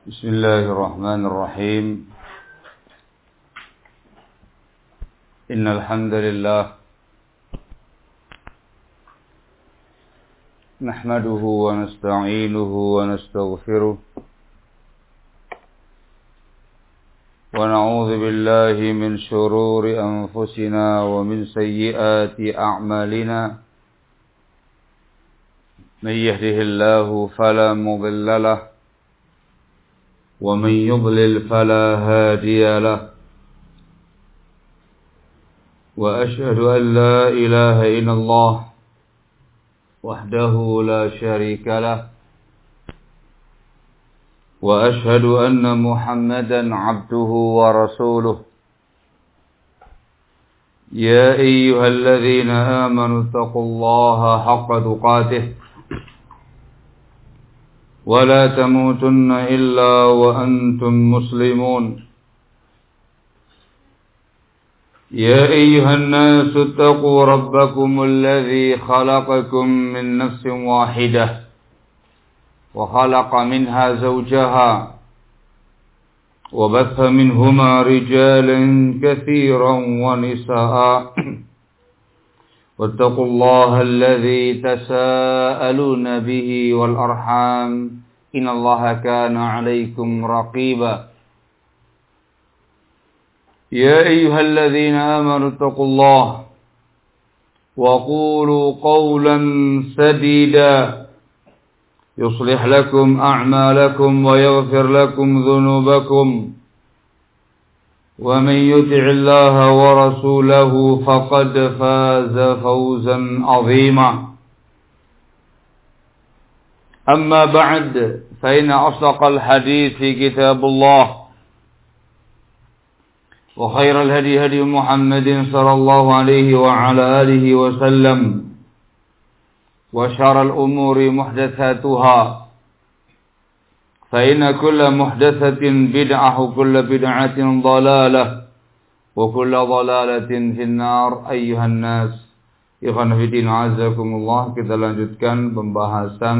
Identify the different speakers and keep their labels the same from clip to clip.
Speaker 1: بسم الله الرحمن الرحيم إن الحمد لله نحمده ونستعينه ونستغفره ونعوذ بالله من شرور أنفسنا ومن سيئات أعمالنا من يهده الله فلا مضل له ومن يضلل فلا هادي له وأشهد أن لا إله إلا الله وحده لا شريك له وأشهد أن محمدا عبده ورسوله يا أيها الذين آمنوا اتقوا الله حق تقاته ولا تموتن إلا وأنتم مسلمون يا أيها الناس اتقوا ربكم الذي خلقكم من نفس واحدة وخلق منها زوجها وبث منهما رجالا كثيرا ونساء واتقوا الله الذي تساءلون به والأرحام إن الله كان عليكم رقيبا يا أيها الذين آمنوا اتقوا الله وقولوا قولا سديدا يصلح لكم أعمالكم ويغفر لكم ذنوبكم ومن يطع الله ورسوله فقد فاز فوزا عظيما أما بعد فإن أصدق الحديث كتاب الله وخير الهدي هدي محمد صلى الله عليه وعلى آله وسلم وشر الأمور محدثاتها فإن كل محدثة بدعة وكل بدعة ضلالة وكل ضلالة في النار أيها الناس ikhwan fillah azakumullah. Kita lanjutkan pembahasan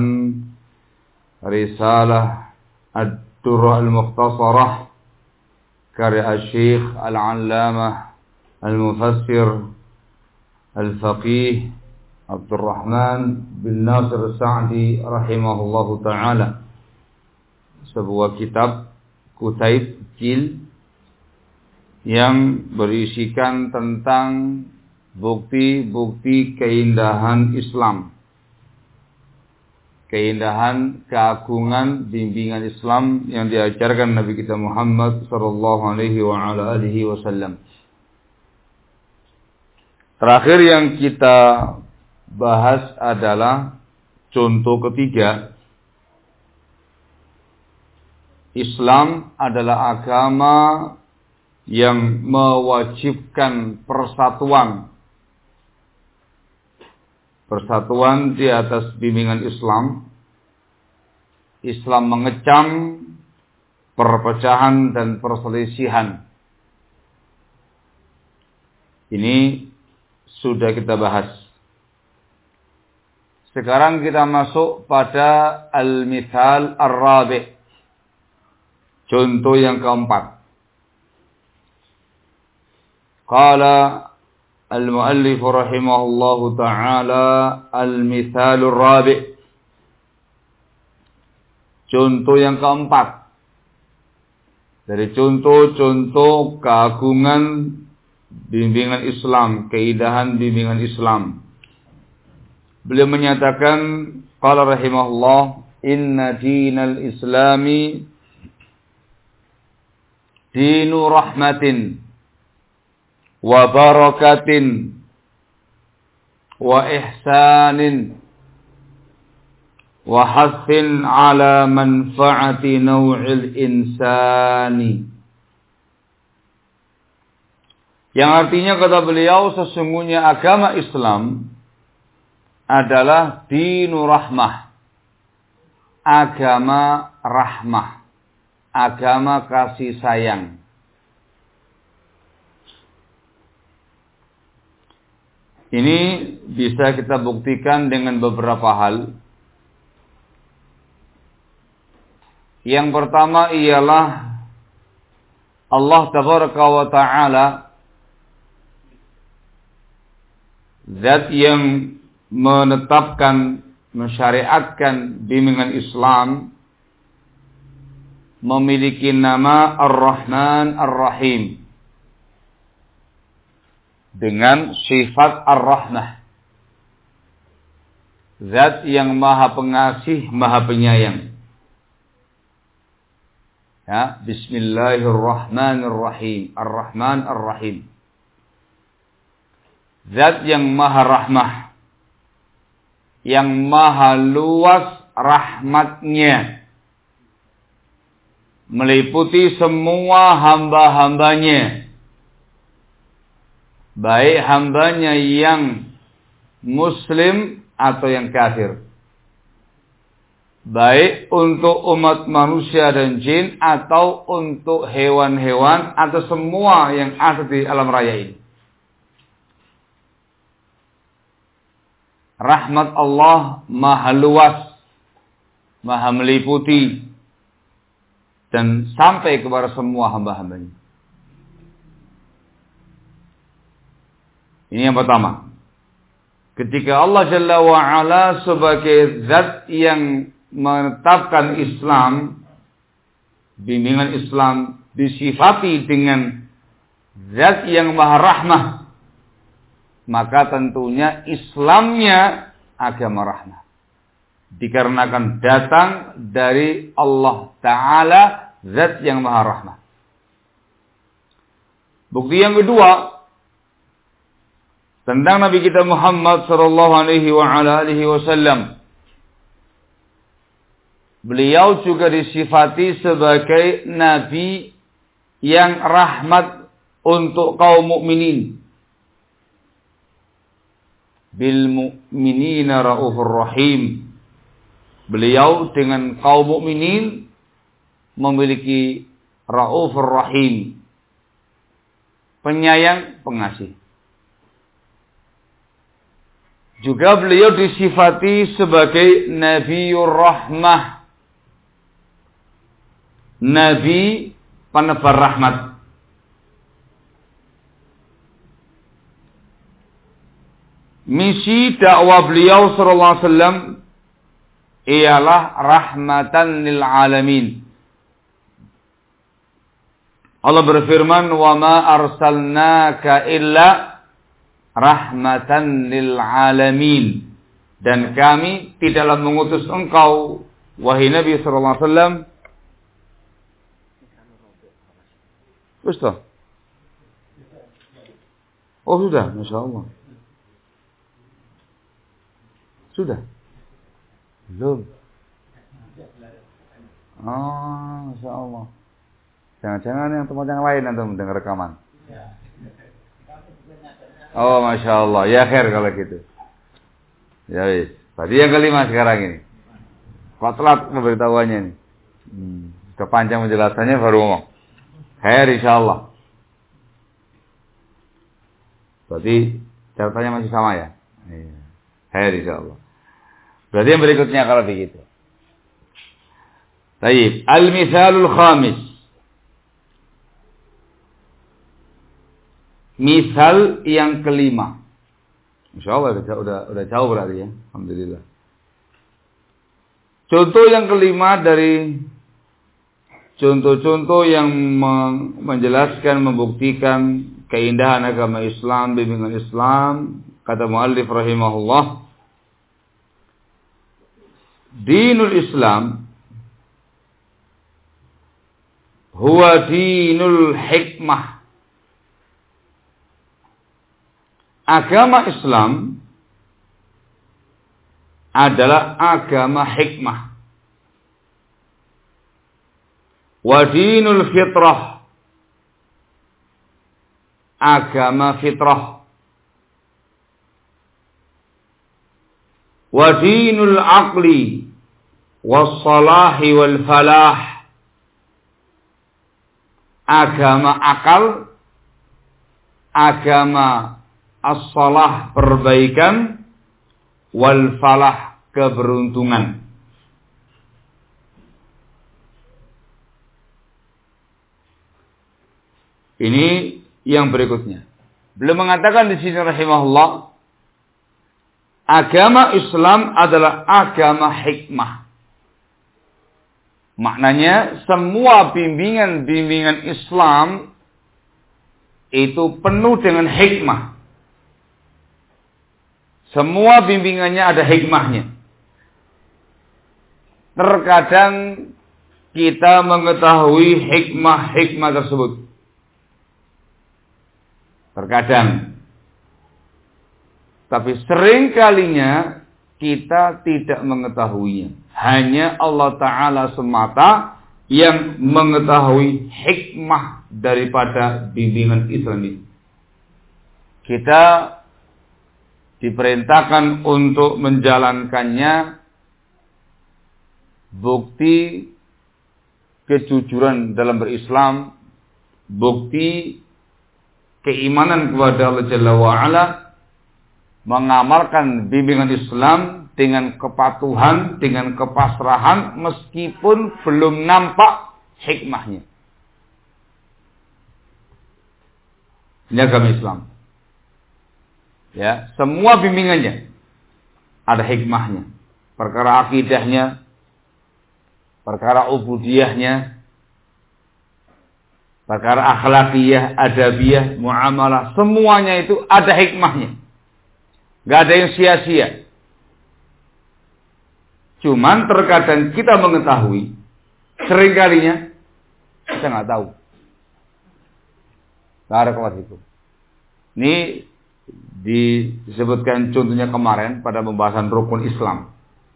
Speaker 1: risalah Ad-Durrah Al-Mukhtasarah karya Syekh Al-Allamah Al-Mufassir Al-Faqih Abdurrahman bin Nasir Sa'di rahimahullahu ta'ala. Sebuah kitab kutaib kecil yang berisikan tentang bukti-bukti keindahan Islam, keindahan, keagungan, bimbingan Islam yang diajarkan Nabi kita Muhammad sallallahu alaihi wa ala alihi wasallam. Terakhir yang kita bahas adalah contoh ketiga. Islam adalah agama yang mewajibkan persatuan di atas bimbingan Islam. Islam mengecam perpecahan dan perselisihan. Ini sudah kita bahas. Sekarang kita masuk pada al-mithal ar-rabi'. Contoh yang keempat. Qala al-muallif rahimahullahu ta'ala al-mithalur rabi'. Contoh yang keempat. Dari contoh-contoh keagungan bimbingan Islam, keindahan bimbingan Islam. Beliau menyatakan, qala rahimahullah, inna dinal islami dinu rahmatin wa barakatin wa ihsanin wa hassin ala manfaati naw'il insani. Yang artinya kata beliau, sesungguhnya agama Islam adalah dinu rahmah, agama rahmah, agama kasih sayang. Ini bisa kita buktikan dengan beberapa hal. Yang pertama ialah Allah Tabaraka wa Ta'ala, zat yang menetapkan, mensyariatkan bimbingan Islam, memiliki nama Ar-Rahman Ar-Rahim dengan sifat Ar-Rahmah. Zat yang maha pengasih, maha penyayang. Ya, Bismillahirrahmanirrahim. Ar-Rahman Ar-Rahim. Zat yang maha rahmah, yang maha luas rahmatnya, meliputi semua hamba-hambanya, baik hambanya yang muslim atau yang kafir, baik untuk umat manusia dan jin atau untuk hewan-hewan atau semua yang ada di alam raya ini. Rahmat Allah maha luas, maha meliputi, dan sampai kepada semua hamba-hambanya. Ini yang pertama. Ketika Allah Jalla wa'ala sebagai zat yang menetapkan Islam, bimbingan Islam disifati dengan zat yang maha rahmah, maka tentunya Islamnya agama rahmah. Dikarenakan datang dari Allah Ta'ala, zat yang maha rahmah. Bukti yang kedua tentang Nabi kita Muhammad sallallahu alaihi wasallam, beliau juga disifati sebagai nabi yang rahmat untuk kaum mukminin. Bil mu'minina raufur rahim. Beliau dengan kaum mukminin memiliki raufur rahim, penyayang, pengasih. Juga beliau disifati sebagai Nabiur Rahmah, Nabi penebar rahmat. Misi dakwah beliau sallallahu alaihi wasallam ialah rahmatan lil alamin. Allah berfirman, "Wa ma arsalnaka illa rahmatan lil alamin." Dan kami tidaklah mengutus engkau, wahai Nabi sallallahu alaihi wasallam. Ustaz. Oh sudah, masyaallah. Sudah? Belum? Oh, Masya Allah. Jangan-jangan yang tempat yang lain nanti mendengar rekaman. Oh, Masya Allah. Ya khair kalau gitu. Ya wis. Tadi yang kelima sekarang ini. Kok telat memberitahuannya ini? Sudah panjang penjelasannya baru ngomong. Khair insyaAllah. Berarti catatannya masih sama ya? Iya. Khair insyaAllah. Berarti yang berikutnya kalau begitu. Baik, al-mithalul khamis. Misal yang kelima. Insyaallah udah jauh berarti ya. Alhamdulillah. Contoh yang kelima dari contoh-contoh yang menjelaskan, membuktikan keindahan agama Islam, bimbingan Islam, kata muallif rahimahullah, Dinul Islam huwa dinul hikmah. Agama Islam adalah agama hikmah. Wa dinul fitrah, agama fitrah. Wa dinul aqli wassalahi wal falah, agama akal, agama as-salah perbaikan, wal falah keberuntungan. Ini yang berikutnya. Beliau mengatakan di sini rahimahullah, agama Islam adalah agama hikmah. Maknanya semua bimbingan-bimbingan Islam itu penuh dengan hikmah. Semua bimbingannya ada hikmahnya. Terkadang kita mengetahui hikmah-hikmah tersebut. Terkadang. Tapi sering kalinya kita tidak mengetahuinya. Hanya Allah Ta'ala semata yang mengetahui hikmah daripada bimbingan Islam ini. Kita diperintahkan untuk menjalankannya. Bukti kejujuran dalam berislam, bukti keimanan kepada Allah Jalla wa'ala, mengamalkan bimbingan Islam dengan kepatuhan, dengan kepasrahan, meskipun belum nampak hikmahnya. Ini agama Islam. Ya, semua bimbingannya ada hikmahnya. Perkara akidahnya, perkara ubudiyahnya, perkara akhlakiyah, adabiyah, muamalah, semuanya itu ada hikmahnya. Gak ada yang sia-sia. Cuman terkadang kita mengetahui, seringkalinya kita nggak tahu. Barakallahu fikum. Ini disebutkan contohnya kemarin pada pembahasan rukun Islam.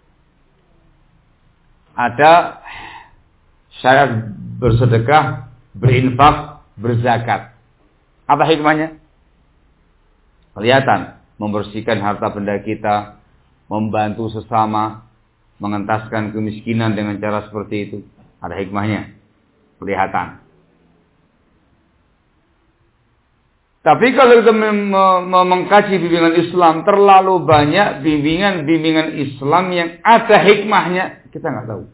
Speaker 1: Ada syarat bersedekah, berinfak, berzakat. Apa hikmahnya? Kelihatan, membersihkan harta benda kita, membantu sesama, mengentaskan kemiskinan dengan cara seperti itu. Ada hikmahnya. Kelihatan. Tapi kalau kita mengkaji bimbingan Islam, terlalu banyak bimbingan-bimbingan Islam yang ada hikmahnya, kita nggak tahu.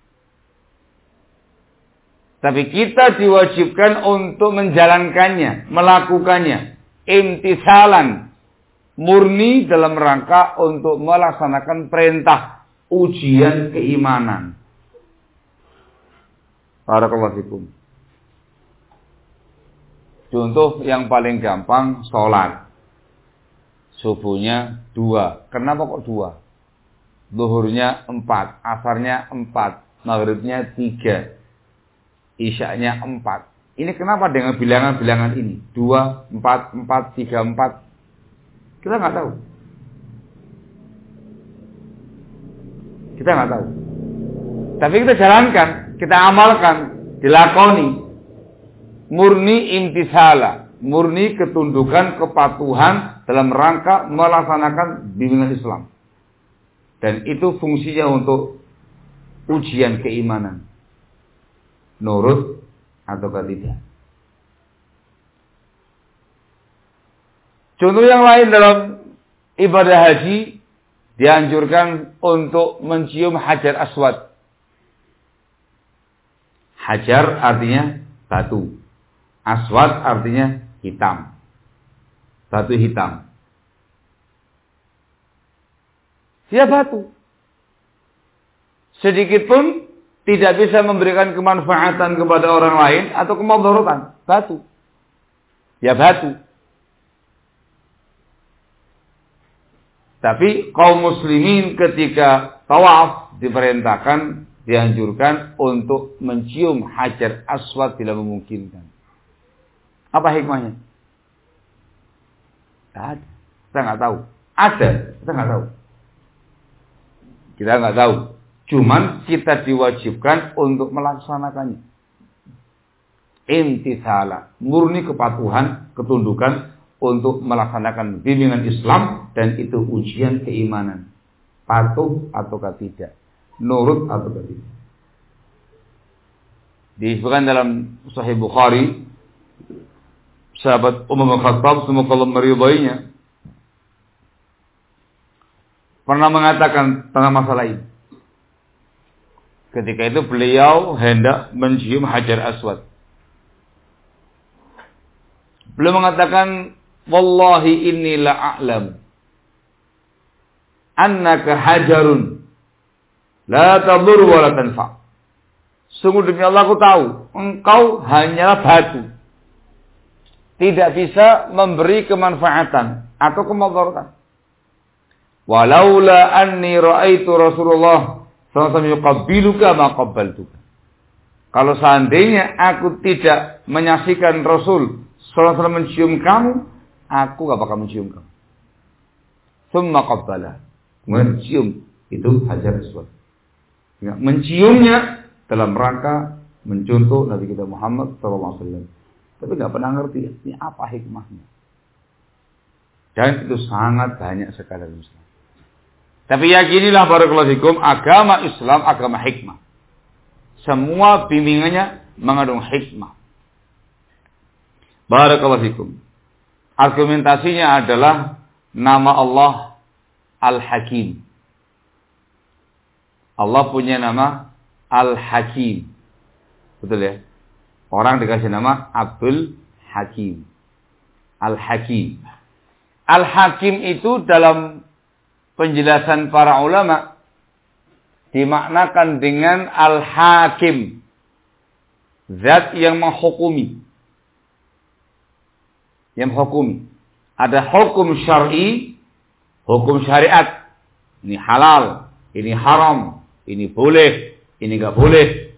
Speaker 1: Tapi kita diwajibkan untuk menjalankannya, melakukannya, imtisalan, murni dalam rangka untuk melaksanakan perintah, ujian keimanan. Barakallahu fikum. Contoh yang paling gampang, sholat. Subuhnya 2. Kenapa kok 2? Zuhurnya 4. Asarnya 4. Maghribnya 3. Isyaknya 4. Ini kenapa dengan bilangan-bilangan ini? 2, 4, 4, 3, 4. Kita nggak tahu. Kita nggak tahu. Tapi kita jalankan, kita amalkan, dilakoni. Murni imtisala, murni ketundukan, kepatuhan dalam rangka melaksanakan bimbingan Islam. Dan itu fungsinya untuk ujian keimanan. Nurut atau tidak. Contoh yang lain dalam ibadah haji, dianjurkan untuk mencium hajar aswad. Hajar artinya batu. Aswad artinya hitam. Batu hitam. Dia batu. Sedikit pun tidak bisa memberikan kemanfaatan kepada orang lain atau kemudaratan. Batu. Ya batu. Tapi kaum muslimin ketika tawaf diperintahkan, dianjurkan untuk mencium hajar aswad bila memungkinkan. Apa hikmahnya? Ada. Kita nggak tahu. Ada. Kita nggak tahu. Kita nggak tahu. Cuman kita diwajibkan untuk melaksanakannya. Imtisala. Murni kepatuhan, ketundukan untuk melaksanakan bimbingan Islam. Dan itu ujian keimanan. Patuh ataukah tidak. Nurut ataukah tidak. Disebutkan dalam Sahih Bukhari, sahabat Umar bin Khattab, semoga Allah meridainya, pernah mengatakan tentang masalah ini. Ketika itu beliau hendak mencium hajar aswad. Beliau mengatakan, wallahi inni la'a'lam annaka hajarun la tadur wa la tanfa. Sungguh demi Allah aku tahu, engkau hanyalah batu. Tidak bisa memberi kemanfaatan atau kemudaratan. Walaula anni ra'aitu Rasulullah sallallahu alaihi wasallam yuqabbiluka ma qabbaltuka. Kalau seandainya aku tidak menyaksikan Rasul sallallahu alaihi wasallam mencium kamu, aku gak bakal mencium kamu. Tsumma qabbala. Mencium itu Hajar Aswad. Ya, menciumnya dalam rangka mencontoh Nabi kita Muhammad sallallahu alaihi wasallam. Tapi nggak pernah ngerti ini apa hikmahnya. Dan itu sangat banyak sekali Islam. Tapi yakinilah barakallahu fikum, agama Islam agama hikmah. Semua bimbingannya mengandung hikmah. Barakallahu fikum. Argumentasinya adalah nama Allah Al-Hakim. Allah punya nama Al-Hakim. Betul ya? Orang dikasih nama Abdul Hakim. Al-Hakim. Al-Hakim itu dalam penjelasan para ulama dimaknakan dengan Al-Hakim. Zat yang menghukumi. Yang menghukumi. Ada hukum syar'i, hukum syariat. Ini halal, ini haram, ini boleh, ini enggak boleh.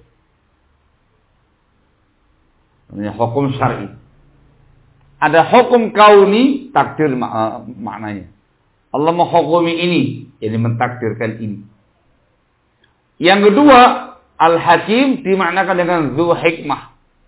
Speaker 1: Ini hukum syar'i. Ada hukum kauni, takdir maknanya. Allah menghukumi ini, jadi mentakdirkan ini. Yang kedua, Al-Hakim dimaknakan dengan Dzu Hikmah.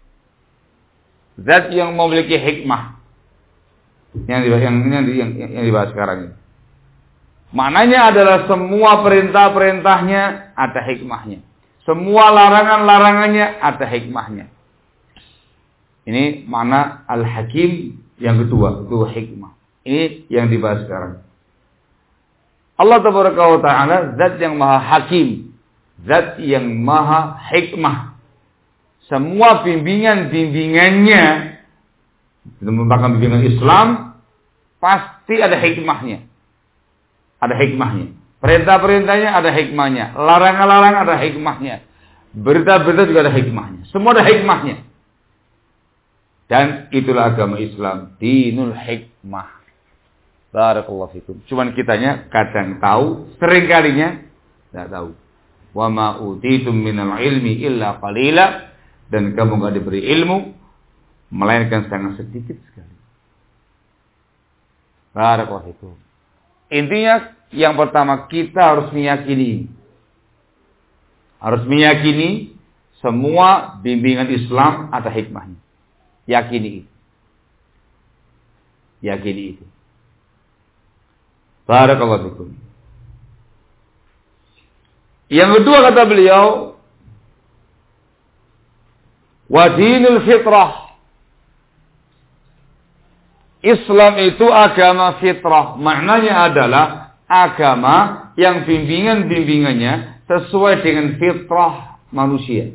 Speaker 1: Zat yang memiliki hikmah. Yang dibahas sekarang ini. Maknanya adalah semua perintah-perintahnya ada hikmahnya. Semua larangan-larangannya ada hikmahnya. Ini makna Al-Hakim yang kedua, itu hikmah. Ini yang dibahas sekarang. Allah Tabaraka wa Ta'ala zat yang maha hakim, zat yang maha hikmah. Semua bimbingan-bimbingannya, itu merupakan bimbingan Islam, pasti ada hikmahnya. Ada hikmahnya. Perintah-perintahnya ada hikmahnya. Larangan-larangan ada hikmahnya. Berita-berita juga ada hikmahnya. Semua ada hikmahnya. Dan itulah agama Islam, dinul hikmah. Barakallahu fikum. Cuman kitanya kadang tahu, sering kalinya tidak tahu. Wa ma utitum minal ilmi illa qalila, dan kamu enggak diberi ilmu melainkan sangat sedikit sekali. Barakallahu fikum. Intinya yang pertama kita harus meyakini. Harus meyakini semua bimbingan Islam ada hikmahnya. Yakini itu. Yakini itu. Barakallahu fikum. Yang kedua kata beliau, wa dinul fitrah. Islam itu agama fitrah. Maknanya adalah agama yang bimbingan-bimbingannya sesuai dengan fitrah manusia.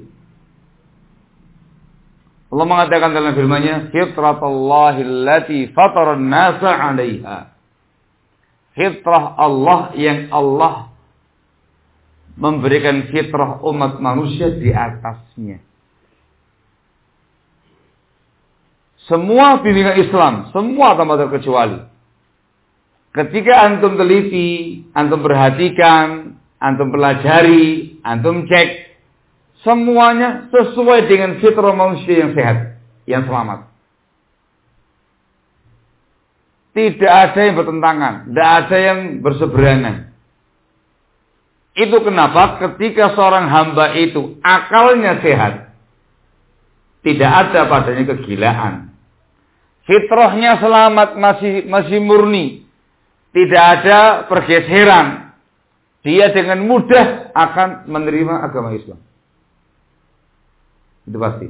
Speaker 1: Allah mengatakan dalam firman-Nya, fitratallahi allati fatara an-nasa 'alaiha. Fitrah Allah yang Allah memberikan fitrah umat manusia di atasnya. Semua bimbingan Islam, semua tanpa terkecuali. Ketika antum teliti, antum perhatikan, antum pelajari, antum cek, semuanya sesuai dengan fitrah manusia yang sehat, yang selamat. Tidak ada yang bertentangan, tidak ada yang berseberangan. Itu kenapa ketika seorang hamba itu akalnya sehat, tidak ada padanya kegilaan. Fitrahnya selamat, masih murni. Tidak ada pergeseran. Dia dengan mudah akan menerima agama Islam. Itu pasti.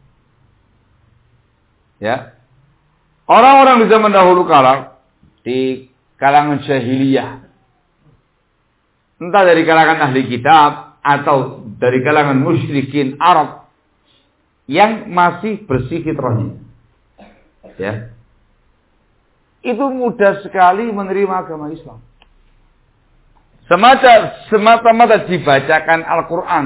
Speaker 1: Ya. Orang-orang di zaman dahulu kala, di kalangan jahiliyah, entah dari kalangan ahli kitab atau dari kalangan musyrikin Arab yang masih bersih fitrahnya. ya, itu mudah sekali menerima agama Islam. Semata-mata dibacakan Al-Quran,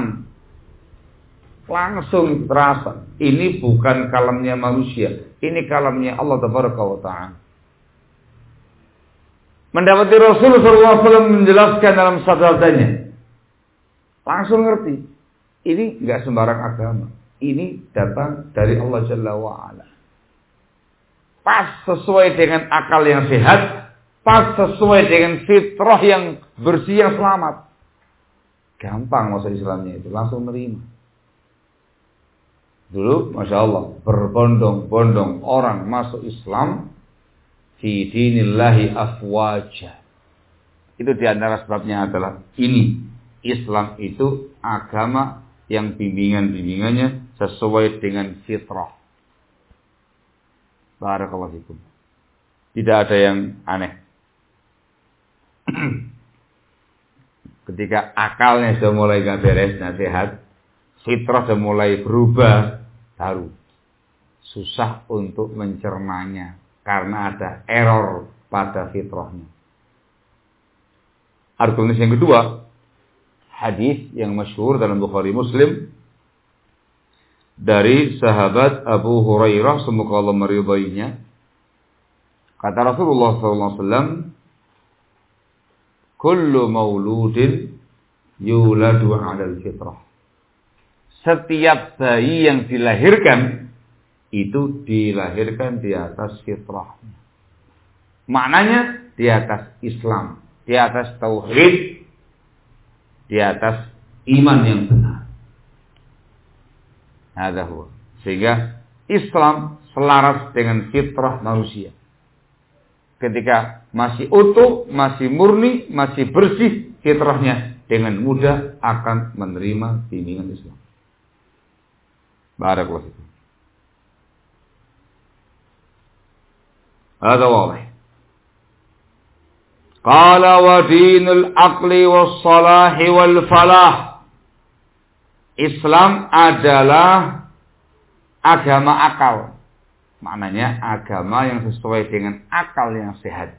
Speaker 1: langsung terasa ini bukan kalamnya manusia, ini kalamnya Allah Tabaraka wa Ta'ala. Mendapati Rasulullah SAW menjelaskan dalam sabdanya, langsung ngerti, ini nggak sembarang agama, ini datang dari Allah Jalla wa'ala. Pas sesuai dengan akal yang sehat, pas sesuai dengan fitrah yang bersih, yang selamat. Gampang masuk Islamnya itu, langsung menerima. Dulu, Masya Allah, berbondong-bondong orang masuk Islam, fi dinillahi afwaja. Itu diantara sebabnya adalah ini. Islam itu agama yang bimbingan-bimbingannya sesuai dengan fitrah. Barakallahu fikum. Tidak ada yang aneh. Ketika akalnya sudah mulai gak beres, nasihat, fitrah sudah mulai berubah, baru susah untuk mencernanya. Karena ada error pada fitrahnya. Argumen yang kedua, hadis yang masyhur dalam Bukhari Muslim dari sahabat Abu Hurairah, semoga Allah meridainya. Kata Rasulullah SAW, kullu mauludin yuladu 'alal fitrah. Setiap bayi yang dilahirkan itu dilahirkan di atas fitrah. Maknanya di atas Islam, di atas tauhid, di atas iman yang benar. Sehingga Islam selaras dengan fitrah manusia. Ketika masih utuh, masih murni, masih bersih fitrahnya, dengan mudah akan menerima bimbingan Islam. Barakallahu fikum. Hada wadih. Qala wa dinul aqli was salahi wal falah. Islam adalah agama akal. Maknanya agama yang sesuai dengan akal yang sehat.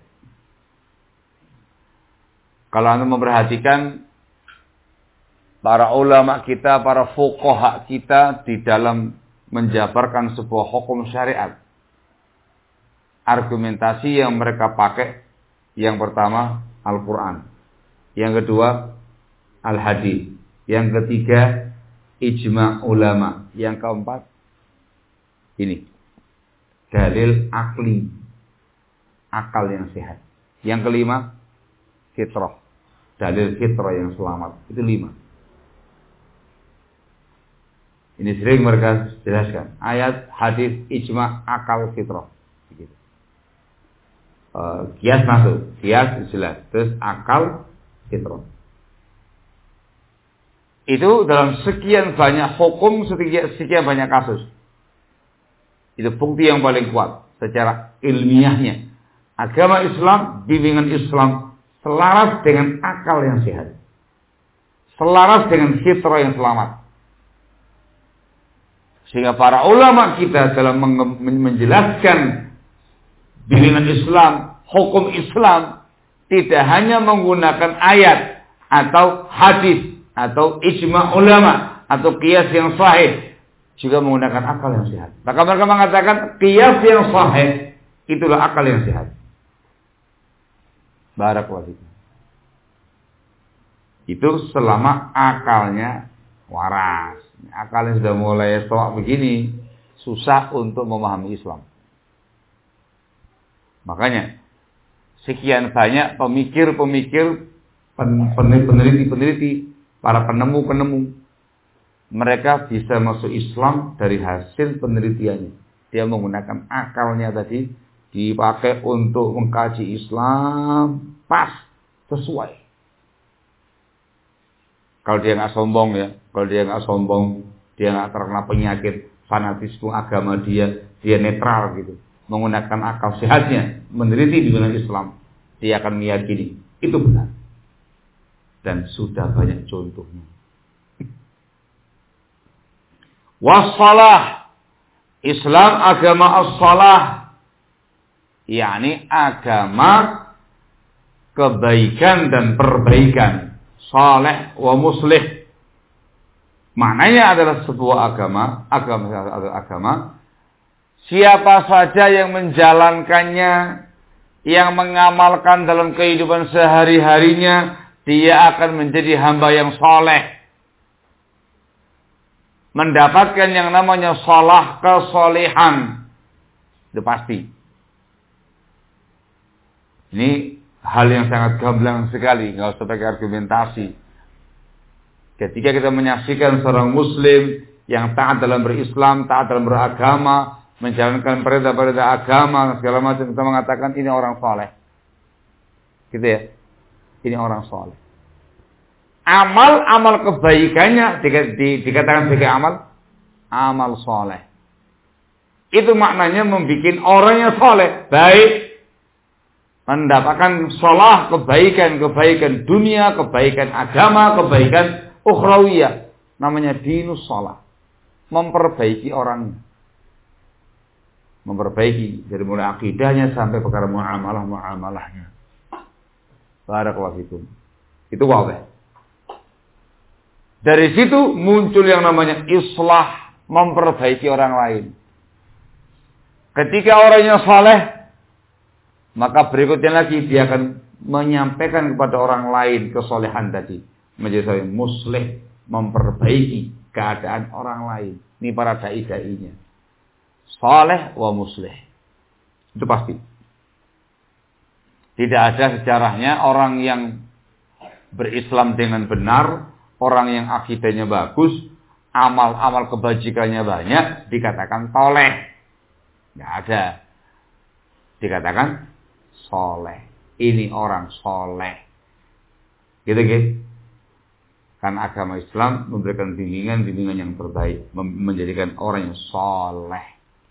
Speaker 1: Kalau Anda memperhatikan para ulama kita, para fuqaha kita di dalam menjabarkan sebuah hukum syariat, argumentasi yang mereka pakai, yang pertama Al-Quran, yang kedua Al-Hadis, yang ketiga ijma' ulama, yang keempat ini dalil akli, akal yang sehat, yang kelima fitrah, dalil fitrah yang selamat. Itu 5. Ini sering mereka jelaskan, ayat, hadis, ijma', akal, fitrah. Kias masuk, kias jelas, terus akal, fitrah. Itu dalam sekian banyak hukum, sekian banyak kasus. Itu bukti yang paling kuat secara ilmiahnya. Agama Islam, bimbingan Islam selaras dengan akal yang sehat, selaras dengan fitrah yang selamat. Sehingga para ulama kita dalam menjelaskan bimbingan Islam, hukum Islam, tidak hanya menggunakan ayat atau hadis atau ijma' ulama atau qiyas yang sahih, juga menggunakan akal yang sehat. Maka mereka mengatakan qiyas yang sahih itulah akal yang sehat. Barakallahu fikum. Itu selama akalnya waras. Akalnya sudah mulai stok begini, susah untuk memahami Islam. Makanya sekian banyak pemikir-pemikir, peneliti-peneliti, para penemu-penemu, mereka bisa masuk Islam dari hasil penelitiannya. Dia menggunakan akalnya tadi, dipakai untuk mengkaji Islam pas, sesuai. Kalau dia nggak sombong ya, kalau dia nggak sombong, dia nggak terkena penyakit fanatisme agama dia netral gitu, menggunakan akal sehatnya, meneliti di dalam Islam, dia akan meyakini itu benar. Dan sudah banyak contohnya. Wassalah, Islam agama as-salah, yakni agama kebaikan dan perbaikan, saleh wa muslih. Maknanya adalah sebuah agama siapa saja yang menjalankannya, yang mengamalkan dalam kehidupan sehari-harinya, dia akan menjadi hamba yang saleh, mendapatkan yang namanya salah, kesolehan. Itu pasti. Ini hal yang sangat gamblang sekali, nggak usah pakai argumentasi. Ketika kita menyaksikan seorang muslim yang taat dalam berislam, taat dalam beragama, menjalankan perintah-perintah agama segala macam, kita mengatakan ini orang saleh. Gitu ya. Ini orang saleh. Amal kebaikannya dikatakan sebagai amal saleh. Itu maknanya membuat orangnya saleh, baik, mendapatkan salah, kebaikan dunia, kebaikan agama, kebaikan ukhrawiyah. Namanya dinus salah. Memperbaiki orangnya. Memperbaiki dari mulai akidahnya sampai perkara muamalahnya. Barakallahu fikum. Itu wadah. Dari situ muncul yang namanya islah, memperbaiki orang lain. Ketika orangnya saleh, maka berikutnya lagi dia akan menyampaikan kepada orang lain kesolehan tadi. Menjadi seorang muslih, memperbaiki keadaan orang lain. Ini para dai-dainya. Saleh wa muslih. Itu pasti. Tidak ada sejarahnya orang yang berislam dengan benar, orang yang akidahnya bagus, amal kebajikannya banyak, dikatakan saleh. Tidak ada. Dikatakan saleh. Ini orang saleh. Gitu. Kan agama Islam memberikan bimbingan yang terbaik, menjadikan orang yang saleh.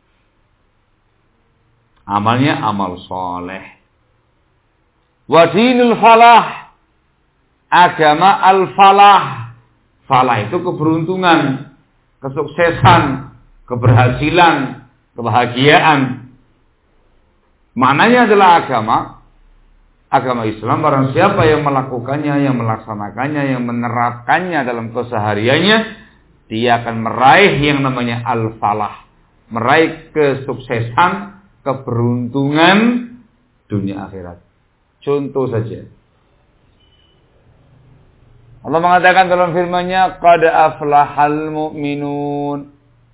Speaker 1: Amalnya amal saleh. Wa dinul falah. Agama al-falah. Falah itu keberuntungan, kesuksesan, keberhasilan, kebahagiaan. Maknanya adalah agama Islam. Barang siapa yang melakukannya, yang melaksanakannya, yang menerapkannya dalam kesehariannya, dia akan meraih yang namanya al-falah. Meraih kesuksesan, keberuntungan dunia akhirat. Contoh saja. Allah mengatakan dalam firman-Nya, qad aflahal mu'minun.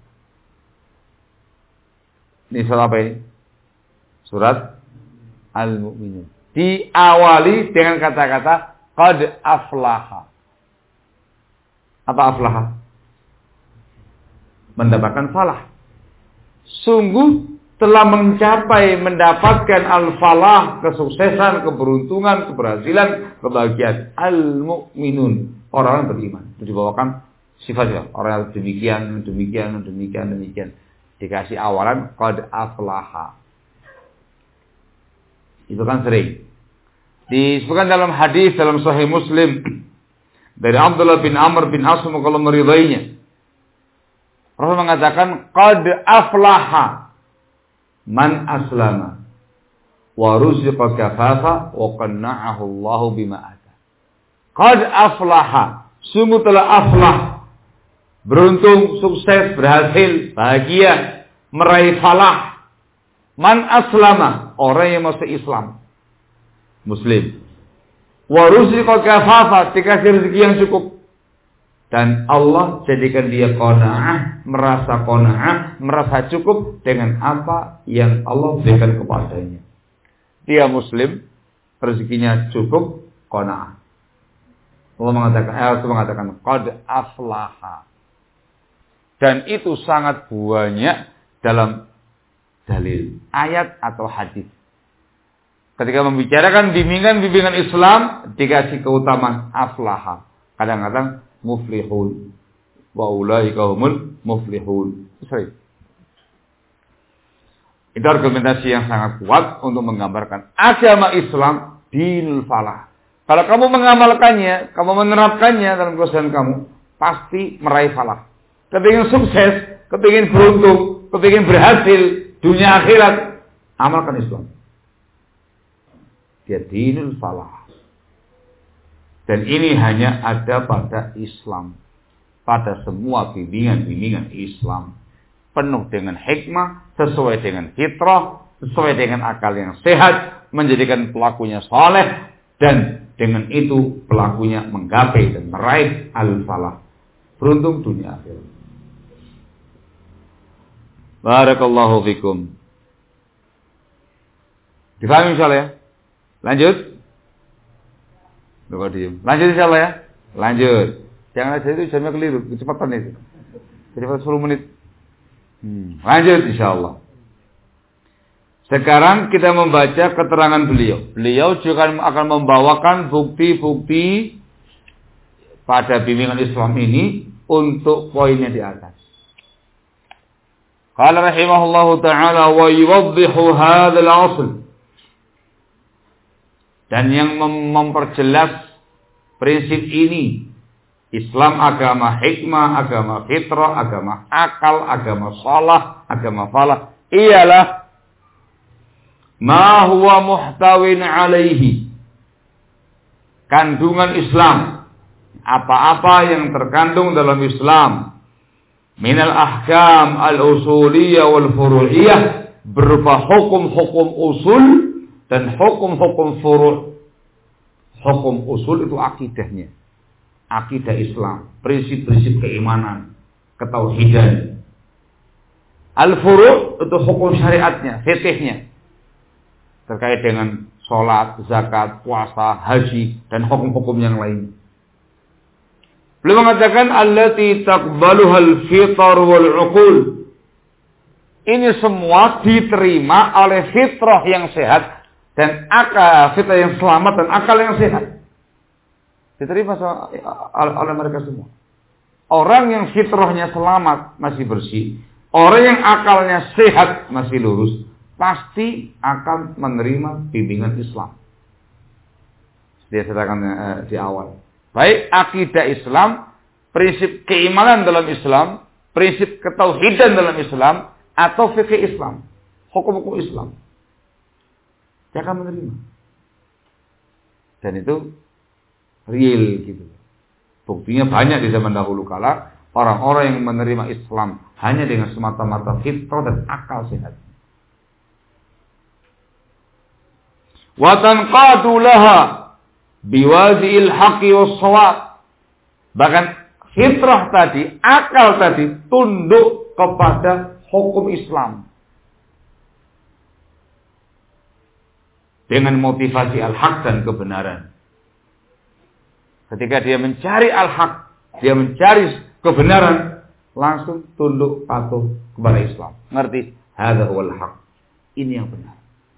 Speaker 1: Ini surat apa ini? Surat Al-Mu'minun. Diawali dengan kata-kata qad aflaha. Apa aflaha? Mendapatkan falah. Sungguh telah mendapatkan al-falah, kesuksesan, keberuntungan, keberhasilan, kebahagiaan. Al-mu'minun, orang beriman. Itu dibawakan sifat-sifat orang yang demikian. Dikasih awalan qad aflaha. Itu kan sering disebutkan dalam hadis dalam Sahih Muslim dari Abdullah bin Amr bin As kalau meridainya. Rasul mengatakan qad aflaha man aslama wa ruziqa kafafa wa qanna'ahu Allahu bima ata. Qad aflaha, sungguh telah aflah, beruntung, sukses, berhasil, bahagia, meraih falah. Man aslama, orang yang masuk Islam, Muslim. Wa ruziqa kafafa, dikasih rezeki yang cukup. Dan Allah jadikan dia qanaah, merasa cukup dengan apa yang Allah berikan kepadanya. Dia Muslim, rezekinya cukup, qanaah. Allah mengatakan qad aflaha. Dan itu sangat banyak dalam dalil, ayat atau hadis. Ketika membicarakan bimbingan Islam, dikasih keutamaan aflaha. Kadang-kadang muflihun. Wa ulaika humul muflihun. Sorry. Itu argumentasi yang sangat kuat untuk menggambarkan agama Islam dinul falah. Kalau kamu mengamalkannya, kamu menerapkannya dalam kehidupan kamu, pasti meraih falah. Kepingin sukses, kepingin beruntung, kepingin berhasil dunia akhirat, amalkan Islam. Dia dinul falah. Dan ini hanya ada pada Islam. Pada semua bimbingan-bimbingan Islam. Penuh dengan hikmah, sesuai dengan fitrah, sesuai dengan akal yang sehat, menjadikan pelakunya saleh, dan dengan itu pelakunya menggapai dan meraih al-falah. Beruntung dunia akhirat. Barakallahu fikum. Difahami insyaallah ya? Lanjut. Lupa diem. Lanjut insyaallah ya? Lanjut. Jangan aja itu jamnya keliru, kecepatan itu. Cepat 10 menit. Lanjut insyaallah. Sekarang kita membaca keterangan beliau. Beliau juga akan membawakan bukti-bukti pada bimbingan Islam ini untuk poinnya di atas. Qala rahimahullahu ta'ala wa yuwaddihu hadzal asl. Dan yang memperjelas prinsip ini, Islam agama hikmah, agama fitrah, agama akal, agama salah, agama falah, ialah ma huwa muhtawin alaihi, kandungan Islam, apa-apa yang terkandung dalam Islam, minal ahkam al-usuliyah wal furu'iyah, berupa hukum-hukum usul dan hukum-hukum furu'. Hukum usul itu akidahnya, akidah Islam, prinsip-prinsip keimanan, ketauhidan. Al-furu' itu hukum syariatnya, fikihnya, terkait dengan sholat, zakat, puasa, haji, dan hukum-hukum yang lain. Beliau mengatakan allati taqbaluhal fitar wal uqul. Ini semua diterima oleh fitrah yang sehat dan akal, fitrah yang selamat dan akal yang sehat. Diterima oleh mereka semua. Orang yang fitrahnya selamat masih bersih, orang yang akalnya sehat masih lurus, pasti akan menerima bimbingan Islam. Dia katakan di awal. Baik akidah Islam, prinsip keimanan dalam Islam, prinsip ketauhidan dalam Islam, atau fikih Islam, hukum-hukum Islam. Dia akan menerima. Dan itu real gitu. Buktinya banyak di zaman dahulu kala, orang-orang yang menerima Islam hanya dengan semata-mata fitrah dan akal sehat. Wa tanqadu laha biwazi'il haqqi was-shawab. Bahkan fitrah tadi, akal tadi tunduk kepada hukum Islam dengan motivasi al-haq dan kebenaran. Ketika dia mencari al-haq, dia mencari kebenaran, langsung tunduk patuh kepada Islam. Ngerti? Hadza huwal haq. Ini yang benar.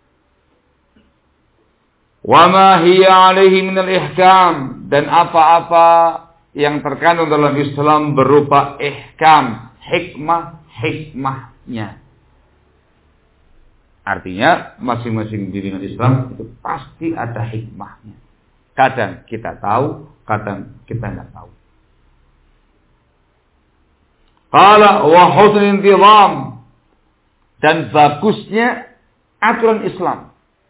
Speaker 1: Wa ma hiya alaihi minal ihkam, dan apa-apa yang terkandung dalam Islam berupa ihkam, hikmahnya. Artinya masing-masing bimbingan Islam itu pasti ada hikmahnya. Kadang kita tahu, kadang kita tidak tahu. Qala wa husnul intizam, dan bagusnya aturan Islam.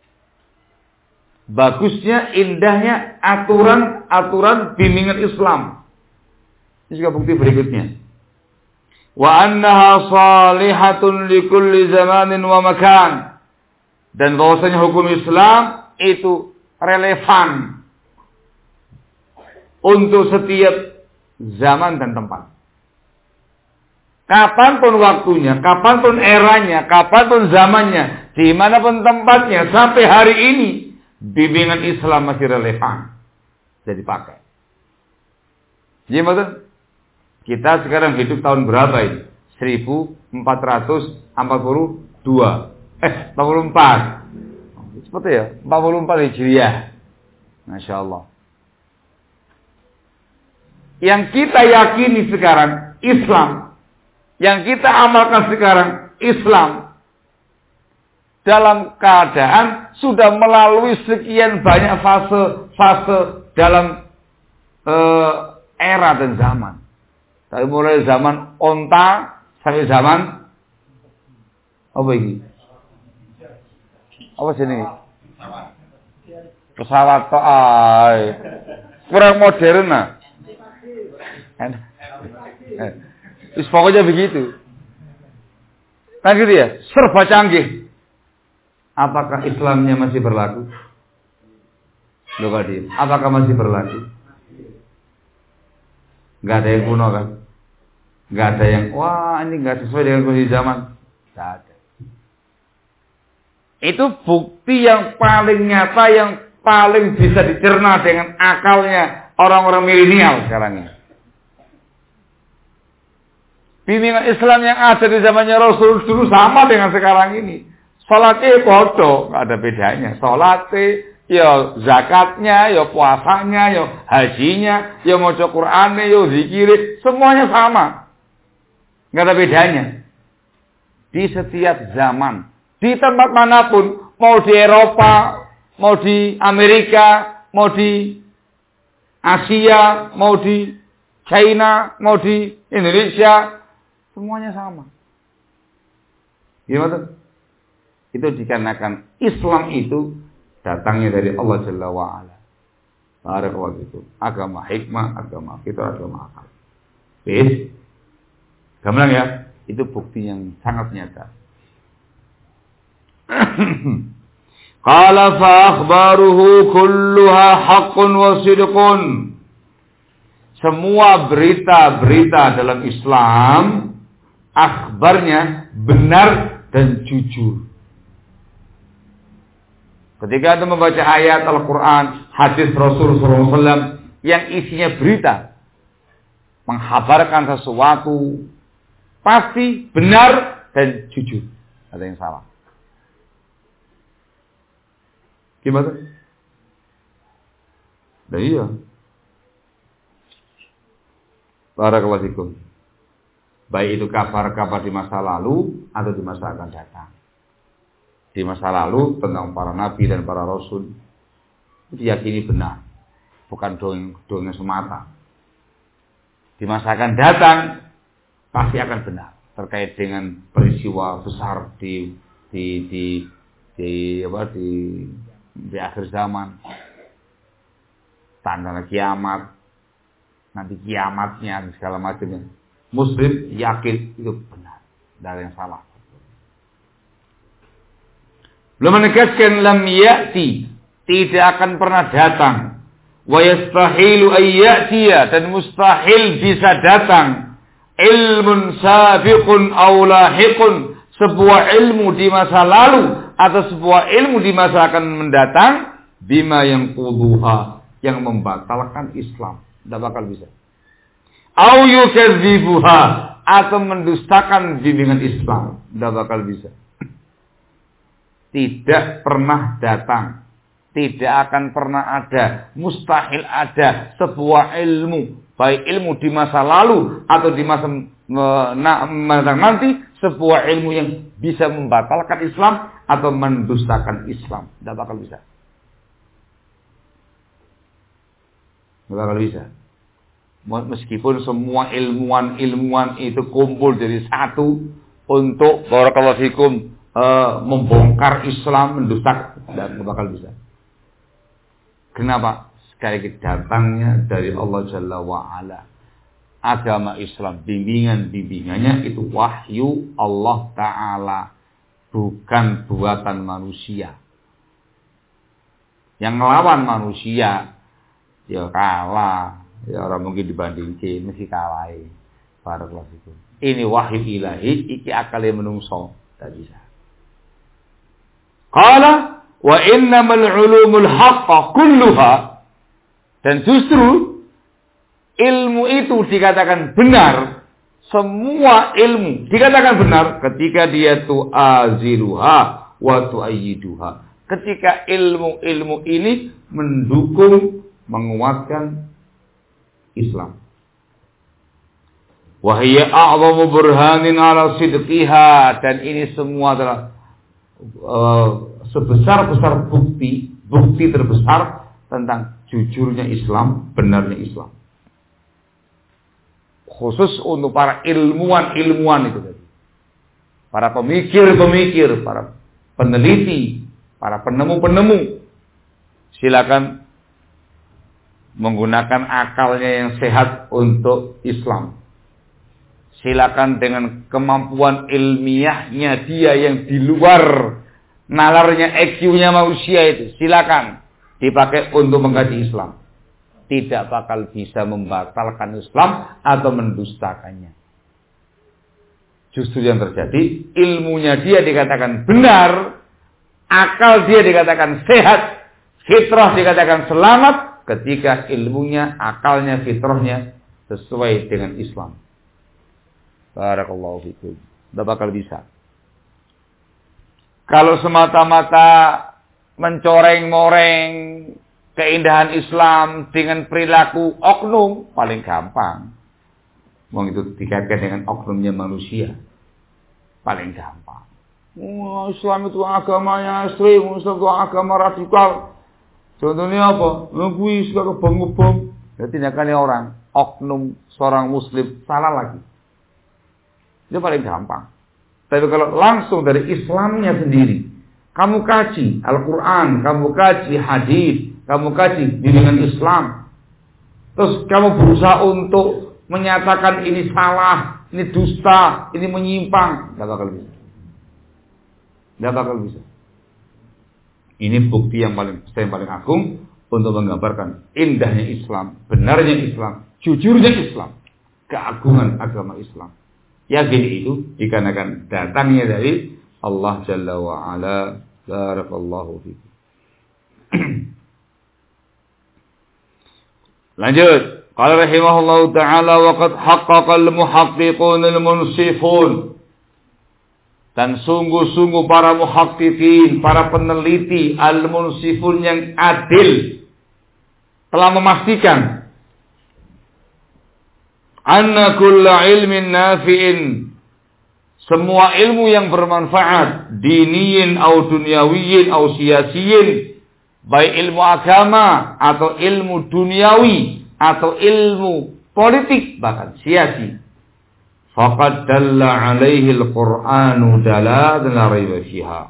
Speaker 1: Bagusnya, indahnya aturan bimbingan Islam. Ini juga bukti berikutnya. Wa annaha salihatun likulli zamanin wa makan. Dan bahwasanya hukum Islam itu relevan untuk setiap zaman dan tempat. Kapanpun waktunya, kapanpun eranya, kapanpun zamannya, dimanapun tempatnya, sampai hari ini, bimbingan Islam masih relevan. Jadi pakai. Jadi betul? Kita sekarang hidup tahun berapa ini? 1442. 44. Seperti ya? 44 Hijriah. Masya Allah. Yang kita yakini sekarang Islam. Yang kita amalkan sekarang Islam. Dalam keadaan sudah melalui sekian banyak fase dalam era dan zaman. Dari mulai zaman onta sampai zaman apa ini? Apa sih ini? Pesawat tok ae. Kurang modern nah. Wis pokoknya begitu. Kan gitu ya, serba canggih. Apakah Islamnya masih berlaku? Loh Kadim, apakah masih berlaku? Gak ada yang kuno kan? Gak ada yang, wah ini gak sesuai dengan kondisi zaman. Gak ada. Itu bukti yang paling nyata, yang paling bisa dicerna dengan akalnya orang-orang milenial sekarang ini. Bimbingan Islam yang ada di zamannya Rasul dulu sama dengan sekarang ini. Salatnya bodoh, gak ada bedanya. Salatnya, ya zakatnya, ya puasanya, ya hajinya, ya maca Qur'annya, ya zikir, semuanya sama. Gak ada bedanya. Di setiap zaman, di tempat manapun, mau di Eropa, mau di Amerika, mau di Asia, mau di China, mau di Indonesia, semuanya sama. Gimana? Itu dikarenakan Islam itu datangnya dari Allah Jalla wa'ala. Barakallahu fikum. Agama hikmah, agama fitrah, agama akal. Bis. Gamblang ya. Itu bukti yang sangat nyata. Qala fa akhbaruhu kulluha haqqun wa sidqun. Semua berita-berita dalam Islam akhbarnya benar dan jujur. Ketika Anda membaca ayat Al-Quran, hadis Rasulullah SAW yang isinya berita, menghabarkan sesuatu, pasti benar dan jujur. Ada yang salah. Gimana? Nah iya. Barakallahu fikum. Baik itu kabar-kabar di masa lalu atau di masa akan datang. Di masa lalu tentang para nabi dan para rasul diyakini benar, bukan dongeng semata. Di masa akan datang pasti akan benar terkait dengan peristiwa besar di akhir zaman, tanda kiamat, nanti kiamatnya segala macamnya. Muslim yakin itu benar, tidak ada yang salah. Belum menegaskan lam ya'ti, tidak akan pernah datang. Wa yastahilu ayyatiya, dan mustahil bisa datang. Ilmun sabiqun aw lahiqun, sebuah ilmu di masa lalu atau sebuah ilmu di masa akan mendatang, bima yang quduha, yang membatalkan Islam. Tidak bakal bisa. Aw yukadzibuha, atau mendustakan bimbingan Islam. Tidak bakal bisa. Tidak pernah datang, tidak akan pernah ada, mustahil ada sebuah ilmu, baik ilmu di masa lalu atau di masa mendatang nanti, sebuah ilmu yang bisa membatalkan Islam atau mendustakan Islam. Tidak bakal bisa. Tidak bakal bisa. Meskipun semua ilmuwan itu kumpul jadi satu untuk barakallahu fikum membongkar Islam, mendustakan, dan bakal bisa. Kenapa? Sekali lagi datangnya dari Allah Jalla wa'ala. Agama Islam, bimbingannya itu wahyu Allah Ta'ala, bukan buatan manusia. Yang melawan manusia ya kalah, ya orang mungkin dibandingkan mesti kalah. Barakallahu fikum. Ini wahyu ilahi, iki akale menungso, tak bisa. Qala wa innamal ulumul haqqa kulluha, dan justru ilmu itu dikatakan benar, semua ilmu dikatakan benar ketika dia tu'aziluha wa tu'ayyiduha, ketika ilmu-ilmu ini mendukung, menguatkan Islam. Wa hiya a'zamu burhanin ala sidqiha, dan ini semua adalah sebesar-besar bukti terbesar tentang jujurnya Islam, benarnya Islam. Khusus untuk para ilmuwan itu tadi. Para pemikir, para peneliti, para penemu. silakan menggunakan akalnya yang sehat untuk Islam. Silakan dengan kemampuan ilmiahnya dia yang di luar nalarnya IQ-nya manusia itu, silakan dipakai untuk mengkaji Islam. Tidak bakal bisa membatalkan Islam atau mendustakannya. Justru yang terjadi, ilmunya dia dikatakan benar, akal dia dikatakan sehat, fitrah dikatakan selamat, ketika ilmunya, akalnya, fitrahnya sesuai dengan Islam. Barakallahu fikum. Tidak bakal bisa. Kalau semata-mata mencoreng-moreng keindahan Islam dengan perilaku oknum, paling gampang. Wong itu dikaitkan dengan oknumnya manusia. Paling gampang. Islam itu agamanya ekstrem, Islam itu agama radikal. Contohnya apa? Ngekuis, ngebom. Jadi tindakannya orang, oknum seorang muslim, salah lagi. Itu paling gampang. Tapi kalau langsung dari Islamnya sendiri, kamu kaji Al-Quran, kamu kaji hadis, kamu kaji bimbingan Islam, terus kamu berusaha untuk menyatakan ini salah, ini dusta, ini menyimpang, tidak bakal bisa. Tidak bakal bisa. Ini bukti yang paling agung untuk menggambarkan indahnya Islam, benarnya Islam, jujurnya Islam, keagungan agama Islam. Yakin itu dikarenakan datangnya dari Allah Jalla wa Ala. Barakallahu fikum. Lanjut. Qala rahimahullahu ta'ala wa qad haqqaqa al-muhaqqiqun al-munsifun. Dan sungguh-sungguh para muhaqqiqin, para peneliti al-munsifun yang adil telah memastikan anna kulla ilmin nafi'in, semua ilmu yang bermanfaat, diniyin au dunyawiyin au siyasiyin, baik ilmu agama atau ilmu duniawi atau ilmu politik bahkan siasi, faqad dalla alaihi al-Qur'anu dalatan la raiba fiha.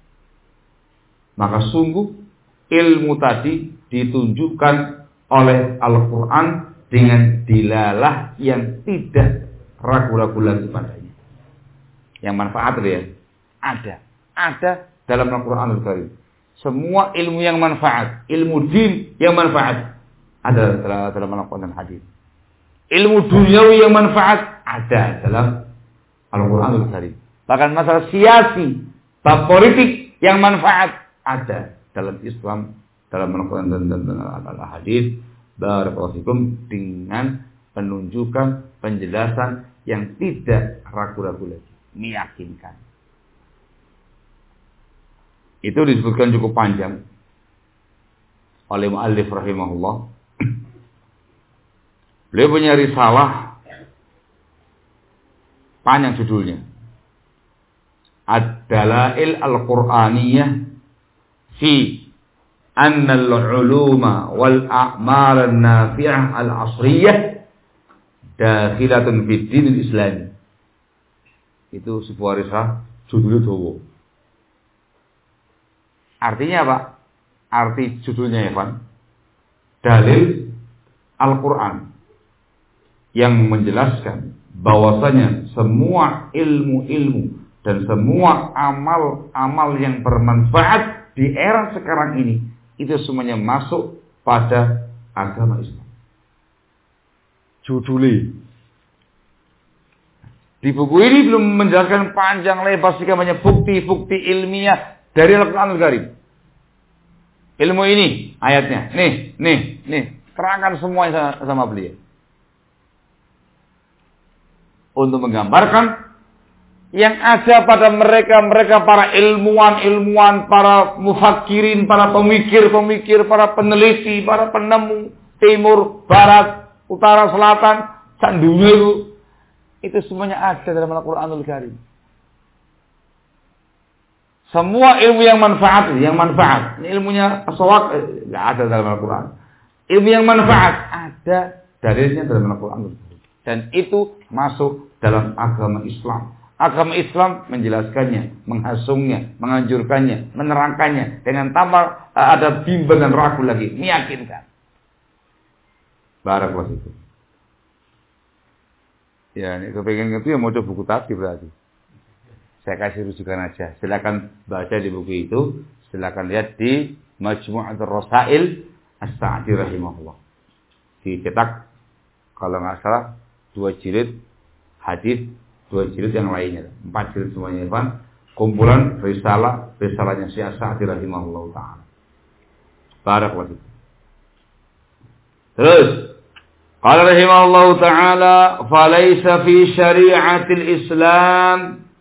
Speaker 1: Maka sungguh ilmu tadi ditunjukkan oleh Al-Qur'an dengan dilalah yang tidak ragu-ragu lagi padanya. Yang manfaat ya ada dalam Al-Qur'anul Karim. Semua ilmu yang manfaat, ilmu din yang manfaat ada dalam Al-Qur'an dan hadis. Ilmu duniawi yang manfaat ada dalam Al-Qur'anul Karim. Bahkan masalah siasi, bab politik yang manfaat ada dalam Islam, dalam Al-Qur'an dan Al-Hadis. Barakallahu fikum, dengan penunjukan, penjelasan yang tidak ragu-ragu lagi, meyakinkan. Itu disebutkan cukup panjang oleh muallif rahimahullah. Beliau punya risalah panjang judulnya Ad-Dalail Al-Qur'aniyah fi anna al-uluma wal a'mal an-nafi'ah al-asriyah dakhilatun fi din al-Islam. Itu sebuah risalah judulnya dawa. Artinya apa? Arti judulnya ya, Pak. Dalil Al-Qur'an yang menjelaskan bahwasanya semua ilmu-ilmu dan semua amal-amal yang bermanfaat di era sekarang ini itu semuanya masuk pada agama Islam. Judulnya. Di buku ini belum menjelaskan panjang lebar sehingga banyak bukti-bukti ilmiah dari Al-Qur'anul Karim. Ilmu ini ayatnya, nih, terangkan semuanya sama beliau. Untuk menggambarkan yang ada pada mereka para ilmuwan, para mufakirin, para pemikir, para peneliti, para penemu timur, barat, utara, selatan, sandunya itu semuanya ada dalam Al-Qur'anul Karim. Semua ilmu yang manfaat, ini ilmunya aswaq enggak ada dalam Al-Qur'an. Ilmu yang manfaat ada dalilnya dalam Al-Qur'anul Karim. Dan itu masuk dalam agama Islam. Agama Islam menjelaskannya, menghasungnya, menganjurkannya, menerangkannya dengan tanpa ada bimbang dan ragu lagi, meyakinkan. Barakallahu fikum. Ya, ini kepengen itu ya mau coba buku tadi berarti. Saya kasih rujukan aja. Silakan baca di buku itu. Silakan lihat di Majmu'atul Rasail As-Sa'di rahimahullah. Dicetak kalau nggak salah 2 jilid hadis, 2 jilid yang lainnya, 4 jilid semuanya, Ikhwan. Kumpulan risalahnya Syekh As-Sa'di rahimahullah taala. Barakallahu fikum. Terus qala rahimahullah taala, "Falaysa fi syari'atil Islam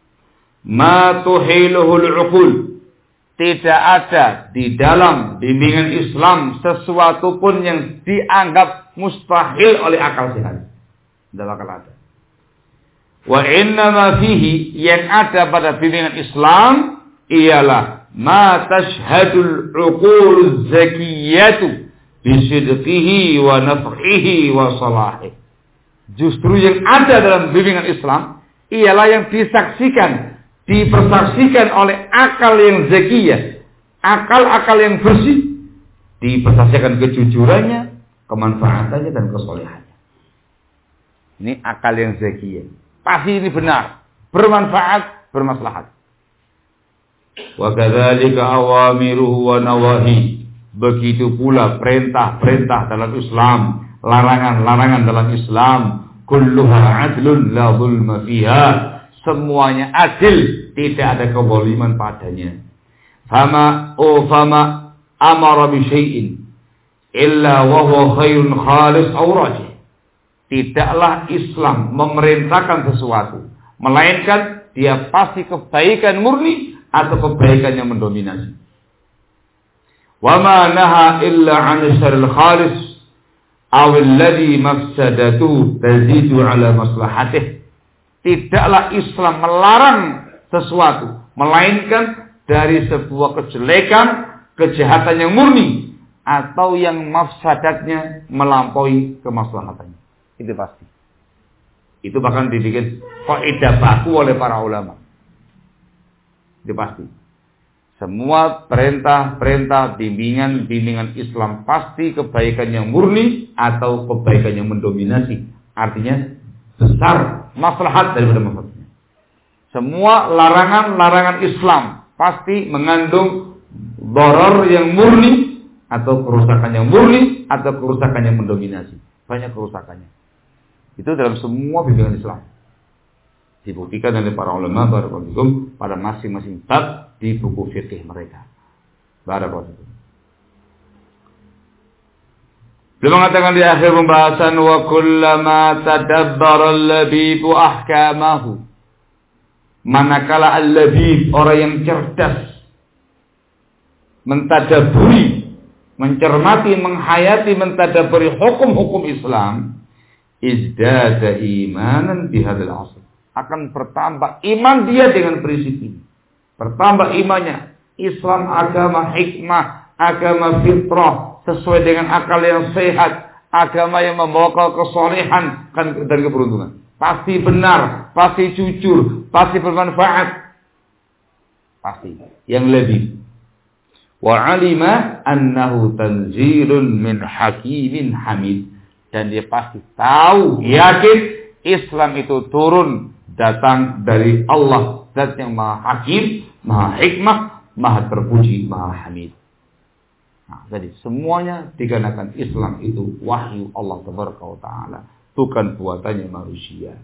Speaker 1: ma tuhiluhul 'uqul." Tidak ada di dalam bimbingan Islam sesuatu pun yang dianggap mustahil oleh akal sehat. Tidak bakal ada. Wa innama fihi, yang ada pada bimbingan Islam ialah ma tashhadul 'uquluz zakiyatu bisidqihi wa naf'ihi wa salahihi. Justru yang ada dalam bimbingan Islam ialah yang dipersaksikan oleh akal yang zakiyah, akal-akal yang bersih, dipersaksikan kejujurannya, kemanfaatannya dan kesolehannya. Ini akal yang zakiyah. Pasti ini benar, bermanfaat, bermaslahat. Wa kadzalika awamiruhu wa nawahi. Begitu pula perintah-perintah dalam Islam, larangan-larangan dalam Islam, kulluha adlun la zulma fiha. Semuanya adil, tidak ada kezaliman padanya. Fama amara bi syai'in illa wa huwa khairun khalis aw rajih. Tidaklah Islam memerintahkan sesuatu melainkan dia pasti kebaikan murni atau kebaikan yang mendominasi. Wa ma naha illa 'an syarril khalis aw alladhi mafsadatu tazidu 'ala maslahatih. Tidaklah Islam melarang sesuatu melainkan dari sebuah kejelekan, kejahatan yang murni atau yang mafsadatnya melampaui kemaslahatannya. Itu pasti. Itu bahkan dibikin kaidah baku oleh para ulama. Itu pasti. Semua perintah-perintah, bimbingan Islam pasti kebaikan yang murni atau kebaikan yang mendominasi. Artinya besar maslahat daripada maslahatnya. Semua larangan-larangan Islam pasti mengandung darar yang murni atau kerusakan yang murni atau kerusakan yang mendominasi. Banyak kerusakannya. Itu dalam semua bimbingan Islam. Dibuktikan oleh para ulama barakallahu pada masing-masing bab di buku fikih mereka. Barakallahu. Beliau mengatakan di akhir pembahasan, wa kullama tadabbara al-labibu ahkamahu. Manakala al-labib, orang yang cerdas, mentadaburi, mencermati, menghayati, mentadaburi hukum-hukum Islam, izdada imanan bihadzal asl. Akan bertambah iman dia dengan prinsip ini. Bertambah imannya. Islam agama hikmah, agama fitrah, sesuai dengan akal yang sehat, agama yang membawa kesolehan dan keberuntungan. Pasti benar, pasti jujur, pasti bermanfaat. Pasti. Yang lebih. Wa alima annahu tanzilun min hakimin hamid. Dan dia pasti tahu, yakin Islam itu turun, datang dari Allah, Zat yang maha hakim, maha hikmah, maha terpuji, maha hamid. Nah, jadi semuanya dikarenakan Islam itu wahyu Allah Tabaraka wa Ta'ala, bukan buatannya manusia.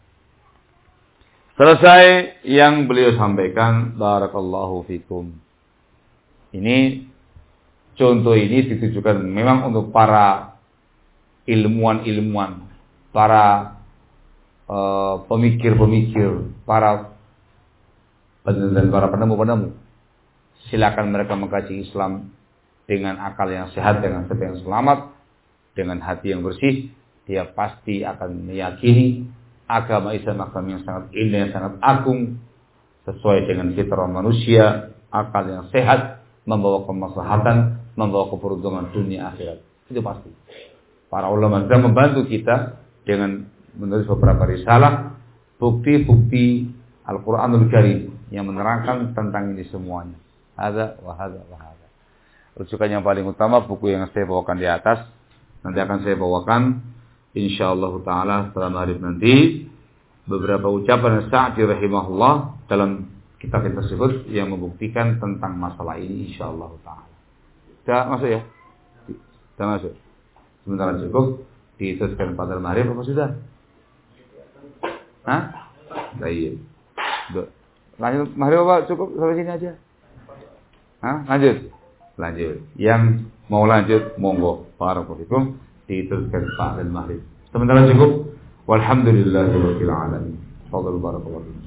Speaker 1: Selesai yang beliau sampaikan, barakallahu fikum. Ini contoh ini ditujukan memang untuk para ilmuwan-ilmuwan, para pemikir-pemikir, para penemu-penemu. Silakan mereka mengkaji Islam dengan akal yang sehat, dengan hati yang selamat, dengan hati yang bersih. Dia pasti akan meyakini agama Islam agama yang sangat indah, yang sangat agung, sesuai dengan fitrah manusia, akal yang sehat, membawa kemaslahatan, membawa keberuntungan dunia akhirat. Itu pasti. Para ulama sudah membantu kita dengan menulis beberapa risalah, bukti-bukti Al-Quranul Karim yang menerangkan tentang ini semuanya. Hada wa hada wa hada. Rujukan yang paling utama buku yang saya bawakan di atas. Nanti akan saya bawakan insyaallah taala setelah maghrib nanti beberapa ucapan Sa'di rahimahullah dalam kitab tersebut yang membuktikan tentang masalah ini insyaallah taala. Sudah masuk ya? Sudah masuk. Sebentar cukup diteruskan pada maghrib apa sudah? Hah? Baik. Lanjut maghrib apa cukup sampai sini aja? Hah? Lanjut. Yang mau lanjut monggo. Barakallahu fikum diteruskan pada maghrib. Sebentar cukup. Walhamdulillahirabbil alamin. Fadhil barakallahu fikum.